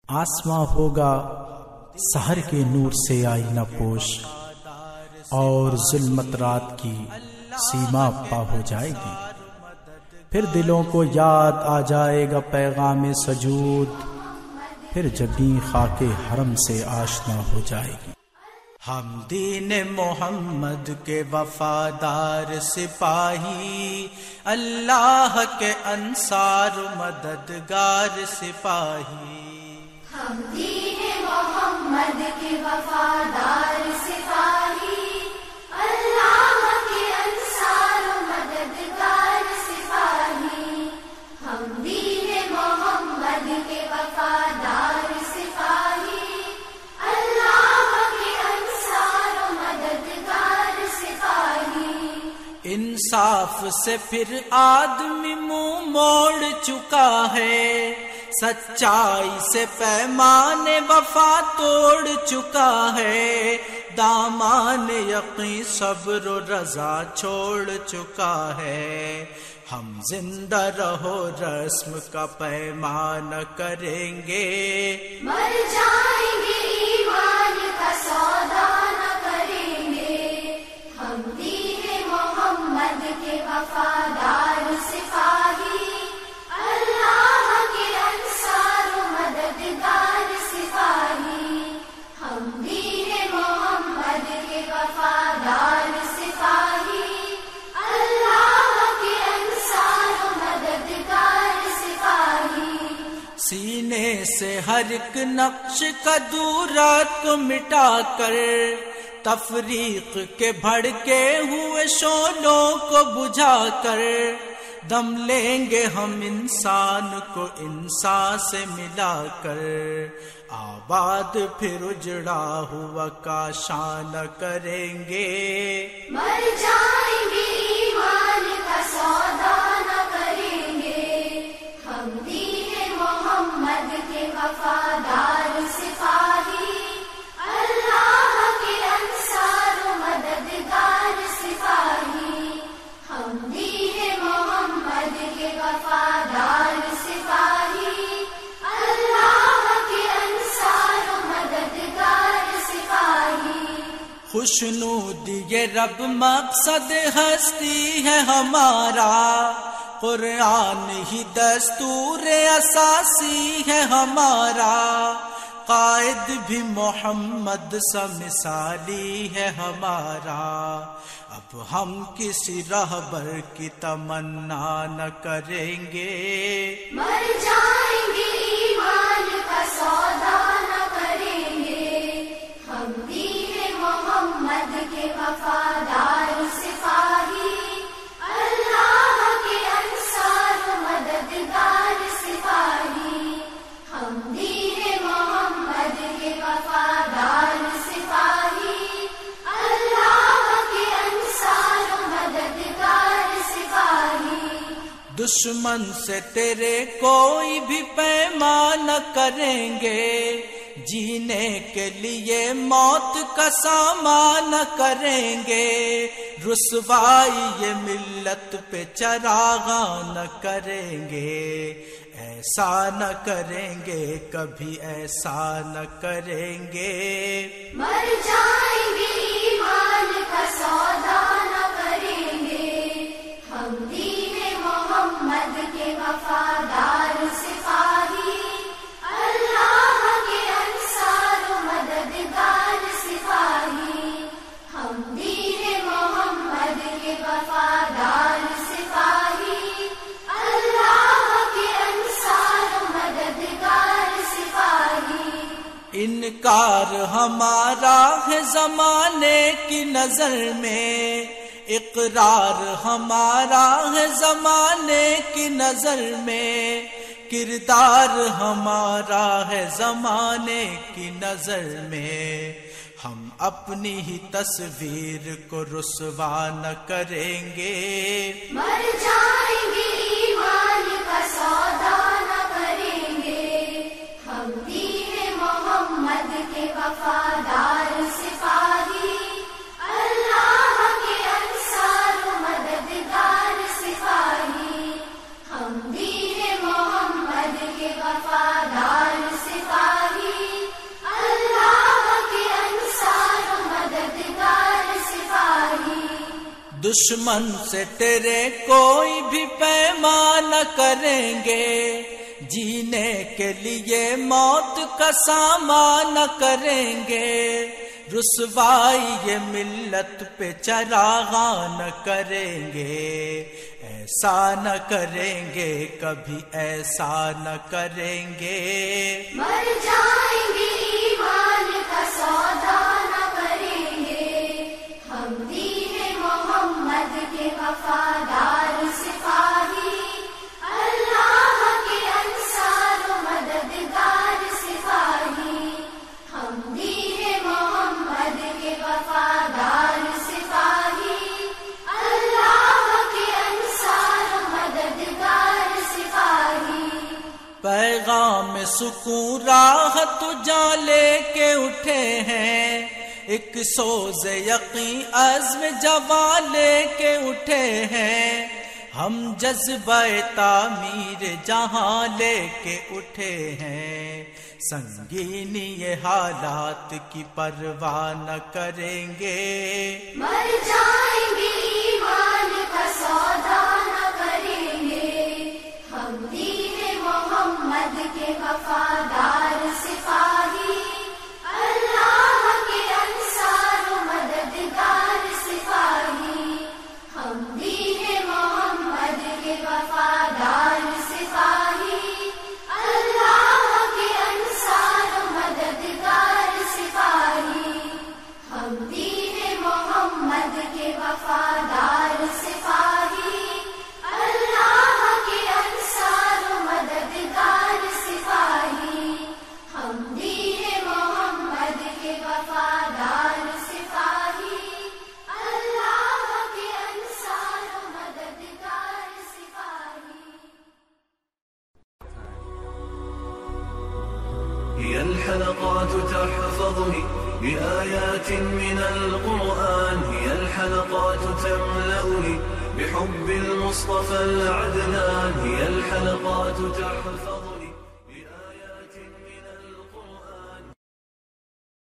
آسماں ہوگا سحر کے نور سے آئینہ پوش، اور ظلمت رات کی سیما پا ہو جائے گی۔ پھر دلوں کو یاد آ جائے گا پیغام سجود، پھر جبیں خاک حرم سے آشنا ہو جائے گی۔ ہم دین محمد کے وفادار سپاہی، اللہ کے انصار مددگار سپاہی۔ ہم دین محمد کے وفادار سپاہی، اللہ کے انصار مددگار سپاہی۔ ہم دین محمد کے وفادار سپاہی، اللہ کے انصار مددگار سپاہی۔ انصاف سے پھر آدمی منہ موڑ چکا ہے، سچائی سے پیمان وفا توڑ چکا ہے، دامان یقین صبر و رضا چھوڑ چکا ہے۔ ہم زندہ رہو رسم کا پیمان کریں گے، مر جائیں گے ایمان کا سودا نہ کریں گے۔ ہم دین محمد کے وفادار سپاہی، اللہ کے انصار مددگار سپاہی۔ ہم دین محمد کے وفادار سپاہی، اللہ کے انصار مددگار سپاہی۔ سینے سے ہر ایک نقش کا دورات کو مٹا کر، تفریق کے بھڑکے ہوئے شعلوں کو بجھا کر، دم لیں گے ہم انسان کو انسان سے ملا کر، آباد پھر اجڑا ہوا کا شان کریں گے، مر جائیں گے ایمان کا سودا نہ کریں گے۔ ہم دین محمد کے وفادار سپاہی، اللہ کے انصار مددگار سپاہی۔ ہم دین محمد کے وفادار سپاہی، اللہ کے انصار مددگار سپاہی۔ خوشنودی یہ رب مقصد ہستی ہے ہمارا، قرآن ہی دستور اساسی ہے ہمارا، قائد بھی محمد سا مثالی ہے ہمارا، اب ہم کسی رہبر کی تمنا نہ کریں گے، مر جائیں گے ایمان کا سودا نہ کریں گے۔ ہم دین محمد کے وفادار سپاہی، اللہ کے انصار مددگار سپاہی۔ ہم دین محمد کے وفادار سپاہی، اللہ کے انصار مددگار سپاہی۔ دشمن سے تیرے کوئی بھی پیمان نہ کریں گے، جینے کے لیے موت کا سامان نہ کریں گے، رسوائی یہ ملت پہ چراغاں نہ کریں گے، ایسا نہ کریں گے کبھی ایسا نہ کریں گے، مر جائیں گے ایمان کا سودا نہ کریں گے۔ ہم دین محمد کے وفادار سپاہی، اللہ کے انصار مددگار سپاہی۔ ہم دین محمد کے وفادار سپاہی، اللہ کے انصار مددگار سپاہی۔ انکار ہمارا ہے زمانے کی نظر میں، اقرار ہمارا ہے زمانے کی نظر میں، کردار ہمارا ہے زمانے کی نظر میں، ہم اپنی ہی تصویر کو رسوا نہ کریں گے، مر جائیں گے ایمان کا سودا نہ کریں گے۔ ہم دین محمد کے وفادار سپاہی، اللہ کے انصار مددگار سپاہی۔ ہم دین محمد کے وفادار سپاہی، دشمن سے تیرے کوئی بھی پیمان نہ کریں گے، جینے کے لیے موت کا سامان نہ کریں گے، رسوائی یہ ملت پہ چراغاں نہ کریں گے، ایسا نہ کریں گے، کبھی ایسا نہ کریں گے، مر جائیں گے ایمان کا سودا نہ کریں گے، ہم دین محمد کے وفادار سپاہی، اللہ کے انصار و مددگار سپاہی، ہم دین محمد کے وفادار سپاہی، اللہ کے انصار و مددگار سپاہی، پیغام سکون راہ تو جان لے کے اٹھے ہیں، ایک سوز یقین عزم جوان لے کے اٹھے ہیں، ہم جذبہ تعمیر جہاں لے کے اٹھے ہیں، سنگینی یہ حالات کی پرواہ نہ کریں گے، مر جائیں گے ایمان کا سودا نہ کریں گے، ہم دین محمد کے وفادار سپاہی، اللہ کے انصار و مددگار سپاہی، ہم دین محمد کے وفادار سپاہی، اللہ کے انصار و مددگار سپاہی، ہم دین محمد کے وفادار سپاہی، اللہ کے انصار و مددگار سپاہی، ہم دین محمد کے وفادار سپاہی، اللہ کے انصار و مددگار سپاہی۔ هي الحلقات تحفظني بآيات من القرآن، هي الحلقات تملأني بحب المصطفى العدنان، هي الحلقات تحفظني